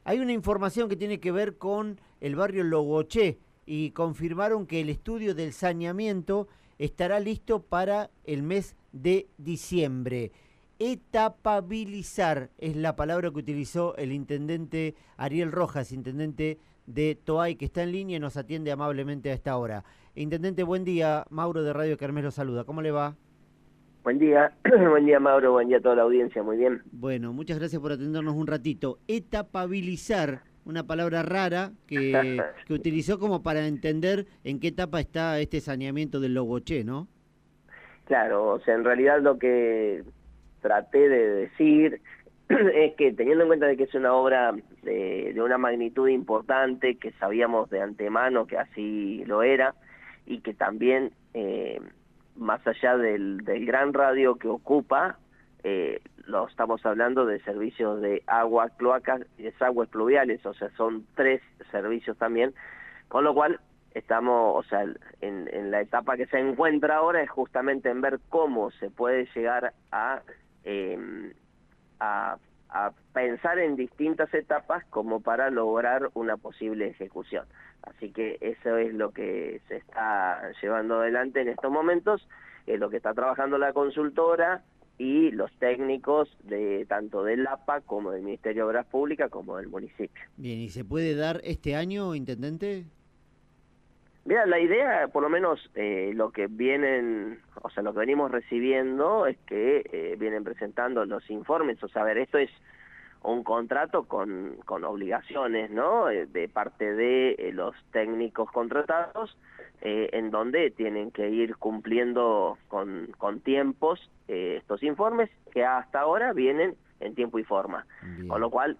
Hay una información que tiene que ver con el barrio Logoché y confirmaron que el estudio del saneamiento estará listo para el mes de diciembre. Etapabilizar es la palabra que utilizó el intendente Ariel Rojas, intendente de Toay, que está en línea y nos atiende amablemente a esta hora. Intendente, buen día. Mauro de Radio Kermés lo saluda. ¿Cómo le va? Buen día, buen día Mauro, buen día a toda la audiencia, muy bien. Bueno, muchas gracias por atendernos un ratito. Etapabilizar, una palabra rara que utilizó como para entender en qué etapa está este saneamiento del Logoché, ¿no? Claro, o sea, en realidad lo que traté de decir es que teniendo en cuenta de que es una obra de una magnitud importante, que sabíamos de antemano que así lo era, y que también, más allá del gran radio que ocupa, lo estamos hablando de servicios de agua, cloacas y desagües pluviales, o sea, son 3 servicios también, con lo cual estamos, o sea, en la etapa que se encuentra ahora es justamente en ver cómo se puede llegar eh, a, a pensar en distintas etapas como para lograr una posible ejecución. Así que eso es lo que se está llevando adelante en estos momentos, es lo que está trabajando la consultora y los técnicos de tanto del APA como del Ministerio de Obras Públicas como del municipio. Bien, ¿y se puede dar este año, intendente? Mira, la idea, por lo menos lo que vienen, o sea, lo que venimos recibiendo es que vienen presentando los informes, o sea, a ver, esto es un contrato con obligaciones, ¿no? De parte de los técnicos contratados, en donde tienen que ir cumpliendo con tiempos estos informes que hasta ahora vienen en tiempo y forma. Con Bien. lo cual,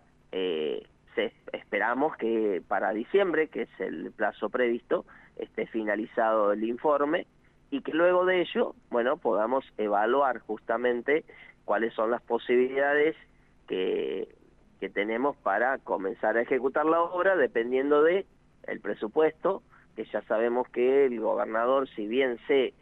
esperamos que para diciembre, que es el plazo previsto, esté finalizado el informe y que luego de ello, bueno, podamos evaluar justamente cuáles son las posibilidades que tenemos para comenzar a ejecutar la obra dependiendo de el presupuesto, que ya sabemos que el gobernador, si bien se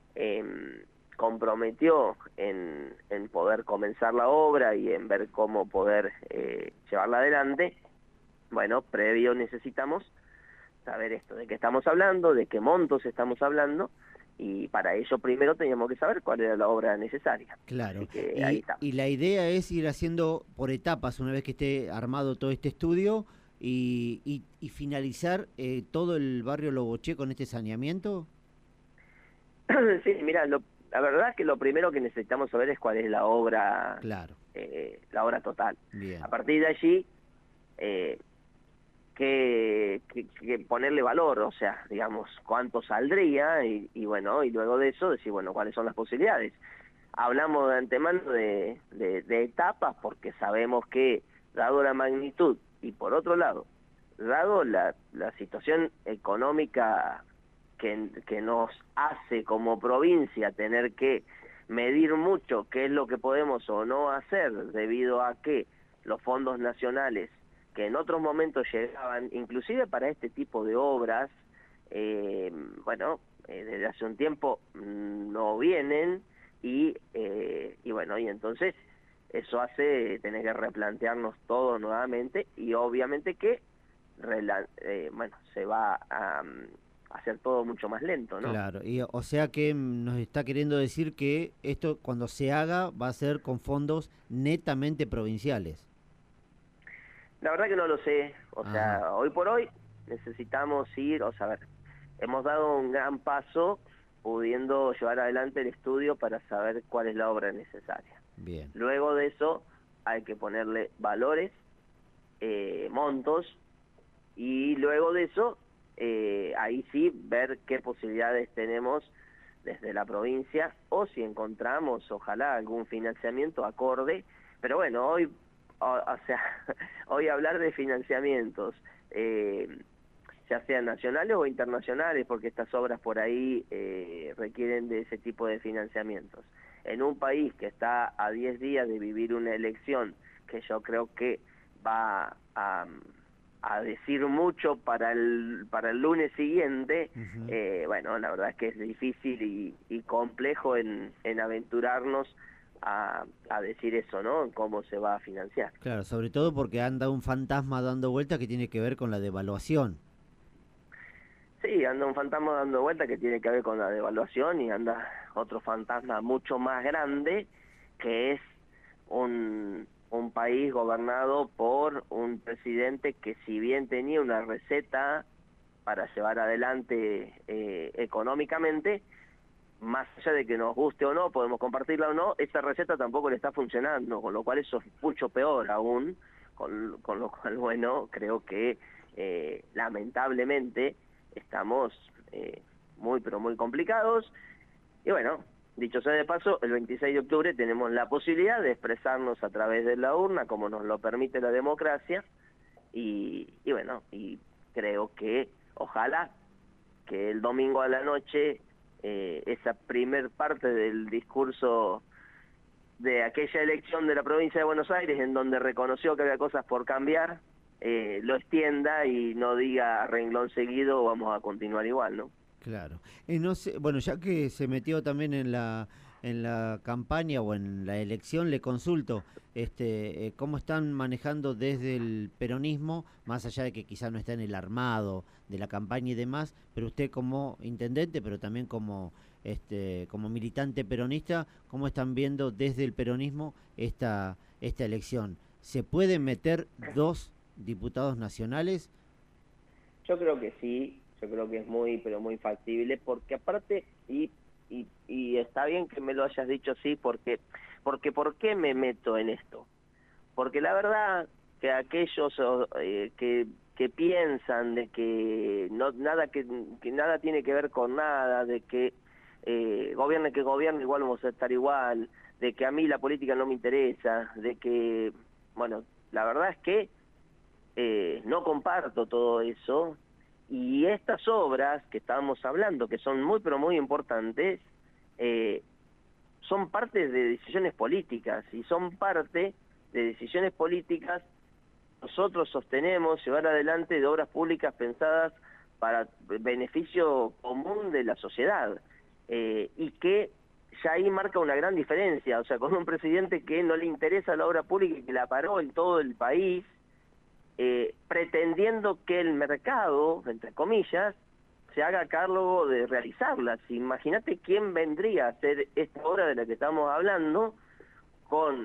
comprometió en poder comenzar la obra y en ver cómo poder llevarla adelante, bueno, previo necesitamos saber esto, de qué estamos hablando, de qué montos estamos hablando, y para ello primero teníamos que saber cuál era la obra necesaria. Así Claro. que ahí Y estamos. la idea es ir haciendo por etapas una vez que esté armado todo este estudio y finalizar todo el barrio Logoché con este saneamiento. Sí, mira, la verdad es que lo primero que necesitamos saber es cuál es Claro. la obra total. A Bien. partir de allí, eh, que ponerle valor, o sea, digamos, cuánto saldría y bueno, y luego de eso decir, bueno, cuáles son las posibilidades. Hablamos de antemano de etapas porque sabemos que, dado la magnitud, y por otro lado, dado la situación económica que nos hace como provincia tener que medir mucho qué es lo que podemos o no hacer debido a que los fondos nacionales que en otros momentos llegaban, inclusive para este tipo de obras, eh, bueno, desde hace un tiempo no vienen y bueno, y entonces eso hace tener que replantearnos todo nuevamente y obviamente que bueno, se va a hacer todo mucho más lento, ¿no? Claro. Y o sea que nos está queriendo decir que esto cuando se haga va a ser con fondos netamente provinciales. La verdad que no lo sé, o Ajá. sea, hoy por hoy necesitamos ir, o sea, a ver, hemos dado un gran paso pudiendo llevar adelante el estudio para saber cuál es la obra necesaria. Bien. Luego de eso hay que ponerle valores, montos, y luego de eso, ahí sí, ver qué posibilidades tenemos desde la provincia o si encontramos, ojalá, algún financiamiento acorde. Pero bueno, hoy, o sea, hoy hablar de financiamientos, ya sean nacionales o internacionales, porque estas obras por ahí requieren de ese tipo de financiamientos. En un país que está a 10 días de vivir una elección, que yo creo que va a decir mucho para el lunes siguiente, Ujú. bueno, la verdad es que es difícil y complejo en aventurarnos a decir eso, ¿no? Cómo se va a financiar. Claro, sobre todo porque anda un fantasma dando vuelta que tiene que ver con la devaluación. Sí, anda un fantasma dando vuelta que tiene que ver con la devaluación y anda otro fantasma mucho más grande que es un país gobernado por un presidente que si bien tenía una receta para llevar adelante económicamente, más allá de que nos guste o no, podemos compartirla o no, esa receta tampoco le está funcionando, con lo cual eso es mucho peor aún, con lo cual, bueno, creo que lamentablemente estamos muy, pero muy complicados. Y bueno, dicho sea de paso, el 26 de octubre tenemos la posibilidad de expresarnos a través de la urna, como nos lo permite la democracia, y bueno, y creo que ojalá que el domingo a la noche esa primer parte del discurso de aquella elección de la provincia de Buenos Aires, en donde reconoció que había cosas por cambiar, lo extienda y no diga a renglón seguido vamos a continuar igual, ¿no? Claro. No sé, bueno, ya que se metió también en la campaña o en la elección, le consulto, cómo están manejando desde el peronismo, más allá de que quizá no está en el armado de la campaña y demás, pero usted como intendente, pero también como militante peronista, ¿cómo están viendo desde el peronismo esta elección? ¿Se pueden meter dos diputados nacionales? Yo creo que sí, yo creo que es muy, pero muy factible, porque aparte, y está bien que me lo hayas dicho así, porque ¿por qué me meto en esto? Porque la verdad que aquellos que piensan de que no nada que nada tiene que ver con nada, de que gobierne que gobierne igual vamos a estar igual, de que a mí la política no me interesa, de que, bueno, la verdad es que no comparto todo eso, y estas obras que estábamos hablando, que son muy pero muy importantes, eh, son parte de decisiones políticas, y son parte de decisiones políticas. Nosotros sostenemos llevar adelante de obras públicas pensadas para beneficio común de la sociedad, y que ya ahí marca una gran diferencia, o sea, con un presidente que no le interesa la obra pública y que la paró en todo el país, pretendiendo que el mercado, entre comillas, se haga cargo de realizarlas. Imagínate quién vendría a hacer esta obra de la que estamos hablando con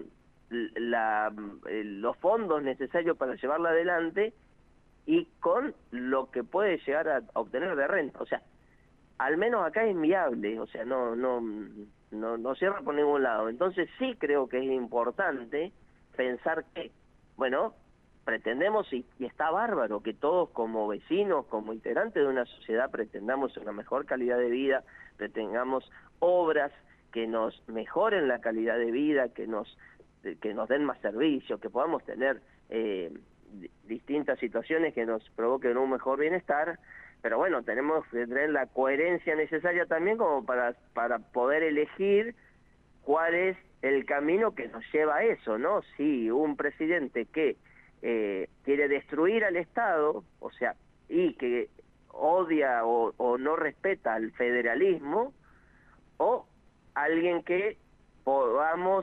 los fondos necesarios para llevarla adelante y con lo que puede llegar a obtener de renta. O sea, al menos acá es inviable, o sea, no cierra por ningún lado. Entonces sí creo que es importante pensar que, bueno, pretendemos, y está bárbaro, que todos como vecinos, como integrantes de una sociedad, pretendamos una mejor calidad de vida, pretendamos obras que nos mejoren la calidad de vida, que nos den más servicios, que podamos tener distintas situaciones que nos provoquen un mejor bienestar. Pero bueno, tenemos que tener la coherencia necesaria también como para poder elegir cuál es el camino que nos lleva a eso, ¿no? Si un presidente que quiere destruir al Estado, o sea, y que odia o no respeta al federalismo, o alguien que podamos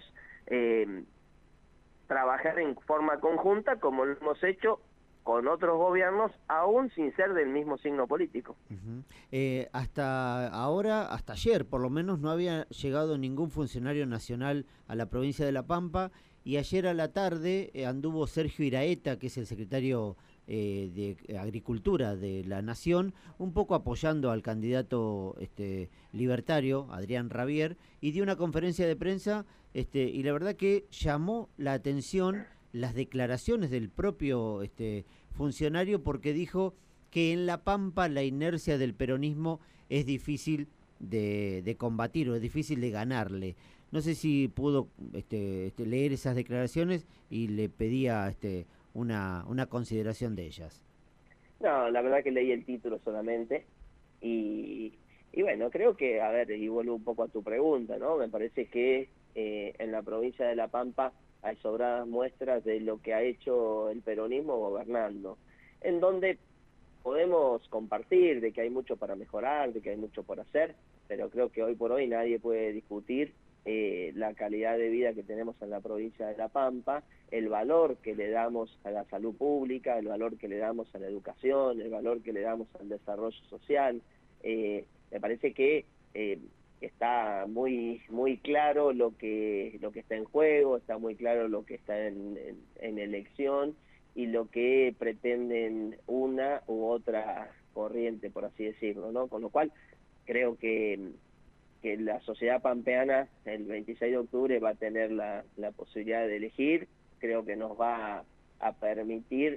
trabajar en forma conjunta como lo hemos hecho con otros gobiernos, aún sin ser del mismo signo político. Hasta ahora, hasta ayer por lo menos, no había llegado ningún funcionario nacional a la provincia de La Pampa, y ayer a la tarde anduvo Sergio Iraeta, que es el secretario de Agricultura de la Nación, un poco apoyando al candidato libertario, Adrián Rabier, y dio una conferencia de prensa, y la verdad que llamó la atención las declaraciones del propio funcionario, porque dijo que en La Pampa la inercia del peronismo es difícil de combatir, o es difícil de ganarle. No sé si pudo leer esas declaraciones, y le pedía una consideración de ellas. No, la verdad que leí el título solamente, y bueno, creo que, a ver, y vuelvo un poco a tu pregunta, ¿no? Me parece que en la provincia de La Pampa hay sobradas muestras de lo que ha hecho el peronismo gobernando, en donde podemos compartir de que hay mucho para mejorar, de que hay mucho por hacer, pero creo que hoy por hoy nadie puede discutir la calidad de vida que tenemos en la provincia de La Pampa, el valor que le damos a la salud pública, el valor que le damos a la educación, el valor que le damos al desarrollo social. Me parece que está muy claro lo que está en juego, está muy claro lo que está en elección y lo que pretenden una u otra corriente, por así decirlo, ¿no? Con lo cual creo que la sociedad pampeana el 26 de octubre va a tener la posibilidad de elegir. Creo que nos va a permitir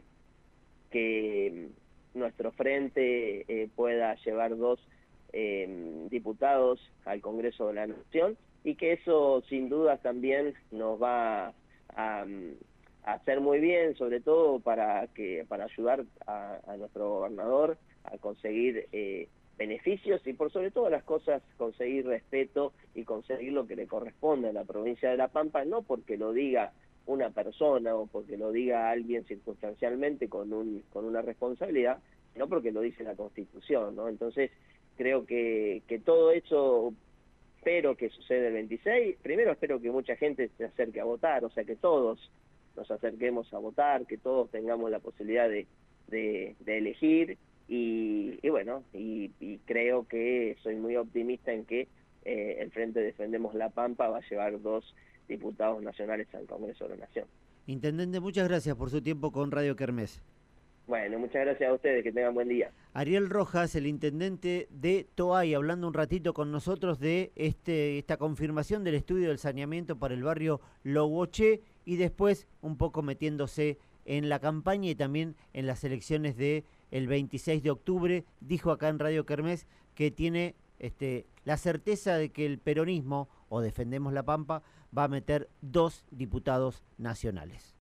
que nuestro frente pueda llevar 2 diputados al Congreso de la Nación, y que eso sin duda también nos va a hacer muy bien, sobre todo para ayudar a nuestro gobernador a conseguir beneficios y por sobre todas las cosas conseguir respeto y conseguir lo que le corresponde a la provincia de La Pampa, no porque lo diga una persona o porque lo diga alguien circunstancialmente con una responsabilidad, sino porque lo dice la Constitución, ¿no? Entonces creo que todo eso espero que suceda el 26. Primero espero que mucha gente se acerque a votar, o sea, que todos nos acerquemos a votar, que todos tengamos la posibilidad de elegir. Y bueno, y creo que soy muy optimista en que el Frente Defendemos La Pampa va a llevar 2 diputados nacionales al Congreso de la Nación. Intendente, muchas gracias por su tiempo con Radio Kermés. Bueno, muchas gracias a ustedes, que tengan buen día. Ariel Rojas, el intendente de Toay, hablando un ratito con nosotros de esta confirmación del estudio del saneamiento para el barrio Logoché y después un poco metiéndose en la campaña y también en las elecciones del 26 de octubre. Dijo acá en Radio Kermés que tiene la certeza de que el peronismo, o Defendemos La Pampa, va a meter 2 diputados nacionales.